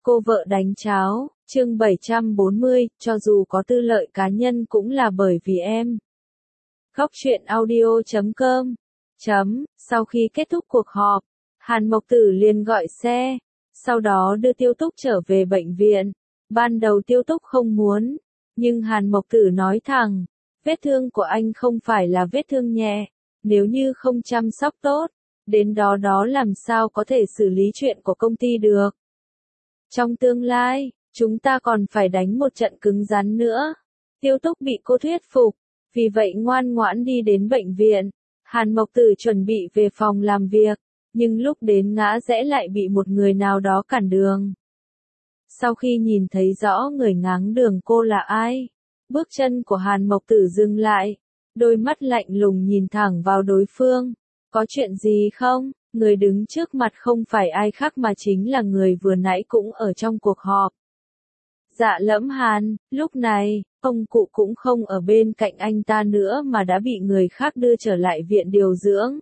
Cô vợ đánh cháo, chương 740, cho dù có tư lợi cá nhân cũng là bởi vì em. Góc truyện audio.com. Sau khi kết thúc cuộc họp, Hàn Mộc Tử liền gọi xe, sau đó đưa Tiêu Túc trở về bệnh viện. Ban đầu Tiêu Túc không muốn, nhưng Hàn Mộc Tử nói thẳng, vết thương của anh không phải là vết thương nhẹ, nếu như không chăm sóc tốt, đến đó làm sao có thể xử lý chuyện của công ty được. Trong tương lai, chúng ta còn phải đánh một trận cứng rắn nữa. Tiêu Túc bị cô thuyết phục, vì vậy ngoan ngoãn đi đến bệnh viện. Hàn Mộc Tử chuẩn bị về phòng làm việc, nhưng lúc đến ngã rẽ lại bị một người nào đó cản đường. Sau khi nhìn thấy rõ người ngáng đường cô là ai, bước chân của Hàn Mộc Tử dừng lại, đôi mắt lạnh lùng nhìn thẳng vào đối phương. Có chuyện gì không? Người đứng trước mặt không phải ai khác mà chính là người vừa nãy cũng ở trong cuộc họp. Dạ Lẫm Hàn, lúc này, ông cụ cũng không ở bên cạnh anh ta nữa mà đã bị người khác đưa trở lại viện điều dưỡng.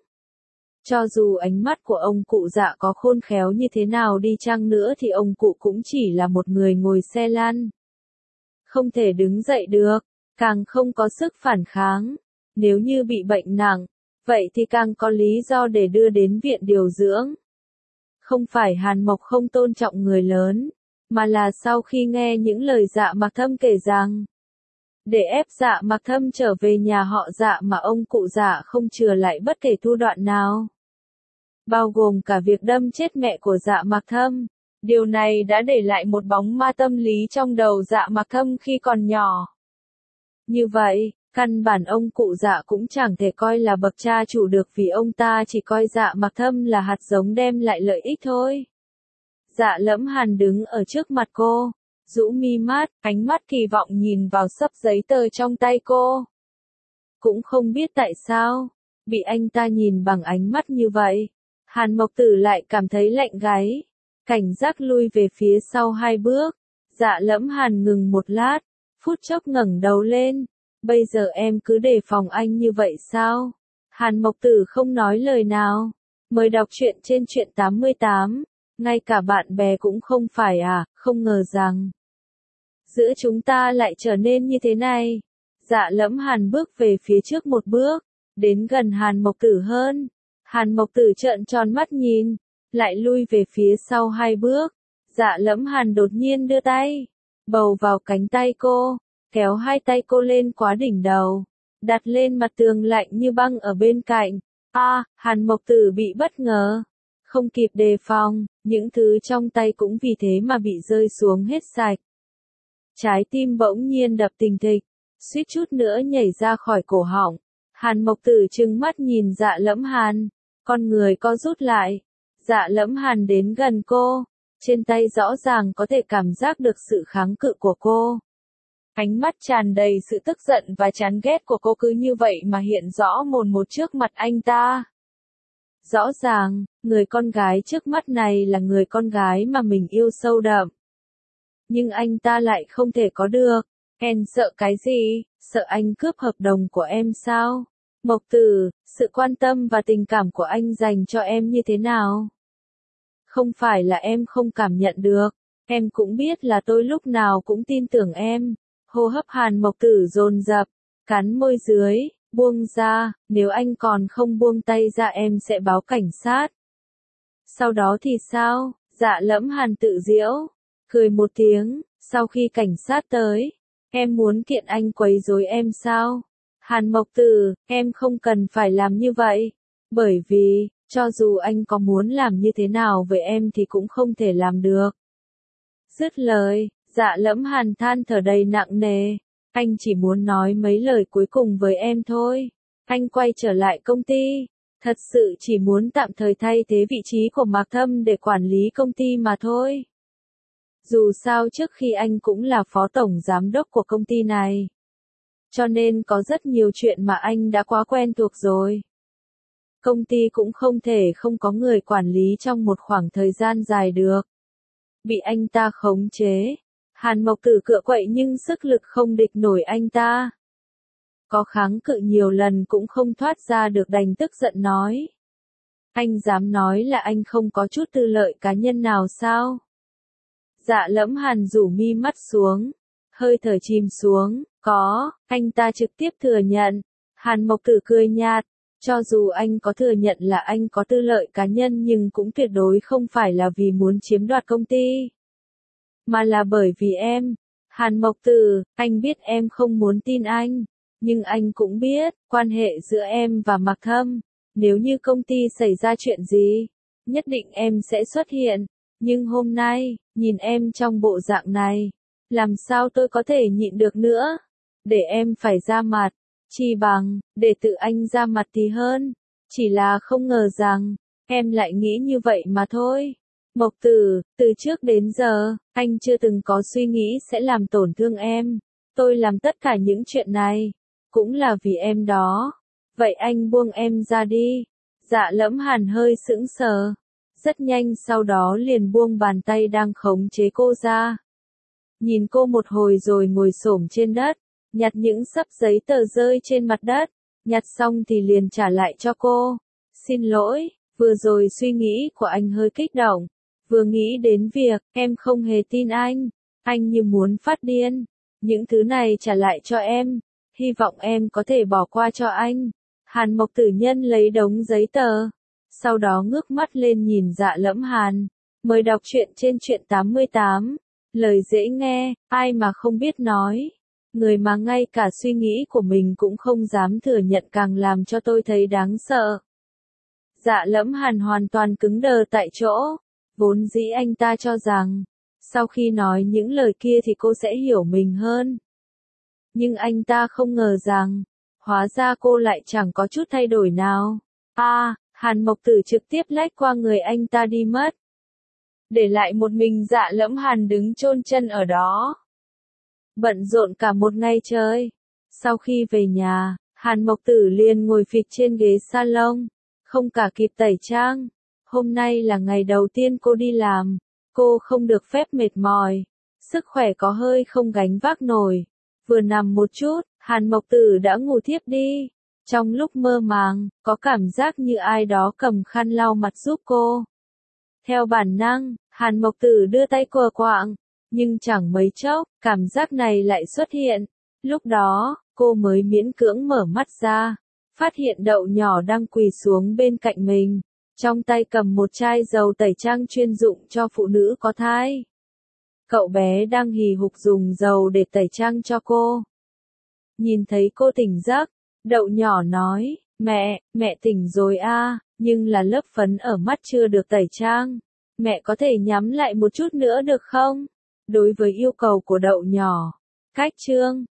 Cho dù ánh mắt của ông cụ Dạ có khôn khéo như thế nào đi chăng nữa thì ông cụ cũng chỉ là một người ngồi xe lăn. Không thể đứng dậy được, càng không có sức phản kháng. Nếu như bị bệnh nặng, vậy thì càng có lý do để đưa đến viện điều dưỡng. Không phải Hàn Mộc không tôn trọng người lớn, mà là sau khi nghe những lời Dạ Mặc Thâm kể rằng, để ép Dạ Mặc Thâm trở về nhà họ Dạ mà ông cụ Dạ không chừa lại bất kể thủ đoạn nào. Bao gồm cả việc đâm chết mẹ của Dạ Mặc Thâm. Điều này đã để lại một bóng ma tâm lý trong đầu Dạ Mặc Thâm khi còn nhỏ. Như vậy, căn bản ông cụ Dạ cũng chẳng thể coi là bậc cha chủ được vì ông ta chỉ coi Dạ Mặc Thâm là hạt giống đem lại lợi ích thôi. Dạ Lẫm Hàn đứng ở trước mặt cô, rũ mi mắt, ánh mắt kỳ vọng nhìn vào xấp giấy tờ trong tay cô. Cũng không biết tại sao, bị anh ta nhìn bằng ánh mắt như vậy, Hàn Mộc Tử lại cảm thấy lạnh gáy, cảnh giác lui về phía sau 2 bước. Dạ Lẫm Hàn ngừng một lát, phút chốc ngẩng đầu lên. Bây giờ em cứ đề phòng anh như vậy sao? Hàn Mộc Tử không nói lời nào. Mời đọc truyện trên truyện 88. Ngay cả bạn bè cũng không phải à, không ngờ rằng giữa chúng ta lại trở nên như thế này. Dạ Lẫm Hàn bước về phía trước một bước, đến gần Hàn Mộc Tử hơn. Hàn Mộc Tử trợn tròn mắt nhìn, lại lui về phía sau 2 bước. Dạ Lẫm Hàn đột nhiên đưa tay, bầu vào cánh tay cô, kéo 2 tay cô lên quá đỉnh đầu, đặt lên mặt tường lạnh như băng ở bên cạnh. Hàn Mộc Tử bị bất ngờ, không kịp đề phòng, những thứ trong tay cũng vì thế mà bị rơi xuống hết sạch. Trái tim bỗng nhiên đập thình thịch, suýt chút nữa nhảy ra khỏi cổ họng. Hàn Mộc Tử trừng mắt nhìn Dạ Lẫm Hàn, con người co rút lại. Dạ Lẫm Hàn đến gần cô, trên tay rõ ràng có thể cảm giác được sự kháng cự của cô. Ánh mắt tràn đầy sự tức giận và chán ghét của cô cứ như vậy mà hiện rõ mồn một trước mặt anh ta. Rõ ràng, người con gái trước mắt này là người con gái mà mình yêu sâu đậm. Nhưng anh ta lại không thể có được. Em sợ cái gì? Sợ anh cướp hợp đồng của em sao? Mộc Tử, sự quan tâm và tình cảm của anh dành cho em như thế nào? Không phải là em không cảm nhận được. Em cũng biết là tôi lúc nào cũng tin tưởng em. Hô hấp Hàn Mộc Tử dồn dập, cắn môi dưới, buông ra, nếu anh còn không buông tay ra em sẽ báo cảnh sát. Sau đó thì sao? Dạ Lẫm Hàn tự giễu, cười một tiếng, sau khi cảnh sát tới, em muốn kiện anh quấy rối em sao? Hàn Mộc Tử, em không cần phải làm như vậy, bởi vì, cho dù anh có muốn làm như thế nào với em thì cũng không thể làm được. Dứt lời, Dạ Lẫm Hàn than thở đầy nặng nề, anh chỉ muốn nói mấy lời cuối cùng với em thôi. Anh quay trở lại công ty, thật sự chỉ muốn tạm thời thay thế vị trí của Mạc Thâm để quản lý công ty mà thôi. Dù sao trước khi anh cũng là phó tổng giám đốc của công ty này, cho nên có rất nhiều chuyện mà anh đã quá quen thuộc rồi. Công ty cũng không thể không có người quản lý trong một khoảng thời gian dài được. Bị anh ta khống chế, Hàn Mộc Tử cựa quậy nhưng sức lực không địch nổi anh ta. Có kháng cự nhiều lần cũng không thoát ra được đành tức giận nói. Anh dám nói là anh không có chút tư lợi cá nhân nào sao? Dạ Lẫm Hàn rủ mi mắt xuống, hơi thở chìm xuống, có, anh ta trực tiếp thừa nhận. Hàn Mộc Tử cười nhạt, cho dù anh có thừa nhận là anh có tư lợi cá nhân nhưng cũng tuyệt đối không phải là vì muốn chiếm đoạt công ty, mà là bởi vì em. Hàn Mộc Tử, anh biết em không muốn tin anh, nhưng anh cũng biết, quan hệ giữa em và Mạc Thâm, nếu như công ty xảy ra chuyện gì, nhất định em sẽ xuất hiện. Nhưng hôm nay, nhìn em trong bộ dạng này, làm sao tôi có thể nhịn được nữa? Để em phải ra mặt, chi bằng, để tự anh ra mặt thì hơn. Chỉ là không ngờ rằng, em lại nghĩ như vậy mà thôi. Mộc Tử, từ trước đến giờ, anh chưa từng có suy nghĩ sẽ làm tổn thương em. Tôi làm tất cả những chuyện này, cũng là vì em đó. Vậy anh buông em ra đi. Dạ Lẫm Hàn hơi sững sờ. Rất nhanh sau đó liền buông bàn tay đang khống chế cô ra. Nhìn cô một hồi rồi ngồi xổm trên đất, nhặt những xấp giấy tờ rơi trên mặt đất. Nhặt xong thì liền trả lại cho cô. Xin lỗi, vừa rồi suy nghĩ của anh hơi kích động. Vừa nghĩ đến việc, em không hề tin anh như muốn phát điên. Những thứ này trả lại cho em, hy vọng em có thể bỏ qua cho anh. Hàn Mộc Tử Nhân lấy đống giấy tờ, sau đó ngước mắt lên nhìn Dạ Lẫm Hàn. Mời đọc truyện trên truyện 88. Lời dễ nghe, ai mà không biết nói. Người mà ngay cả suy nghĩ của mình cũng không dám thừa nhận càng làm cho tôi thấy đáng sợ. Dạ Lẫm Hàn hoàn toàn cứng đờ tại chỗ. Vốn dĩ anh ta cho rằng, sau khi nói những lời kia thì cô sẽ hiểu mình hơn. Nhưng anh ta không ngờ rằng, hóa ra cô lại chẳng có chút thay đổi nào. Hàn Mộc Tử trực tiếp lách qua người anh ta đi mất. Để lại một mình Dạ Lẫm Hàn đứng chôn chân ở đó. Bận rộn cả một ngày trời. Sau khi về nhà, Hàn Mộc Tử liền ngồi phịch trên ghế salon, không cả kịp tẩy trang. Hôm nay là ngày đầu tiên cô đi làm, cô không được phép mệt mỏi, sức khỏe có hơi không gánh vác nổi. Vừa nằm một chút, Hàn Mộc Tử đã ngủ thiếp đi. Trong lúc mơ màng, có cảm giác như ai đó cầm khăn lau mặt giúp cô. Theo bản năng, Hàn Mộc Tử đưa tay quờ quạng, nhưng chẳng mấy chốc, cảm giác này lại xuất hiện. Lúc đó, cô mới miễn cưỡng mở mắt ra, phát hiện Đậu Nhỏ đang quỳ xuống bên cạnh mình, trong tay cầm một chai dầu tẩy trang chuyên dụng cho phụ nữ có thai. Cậu bé đang hì hục dùng dầu để tẩy trang cho cô. Nhìn thấy cô tỉnh giấc, Đậu Nhỏ nói, mẹ tỉnh rồi à, nhưng là lớp phấn ở mắt chưa được tẩy trang. Mẹ có thể nhắm lại một chút nữa được không? Đối với yêu cầu của Đậu Nhỏ, Cách Chương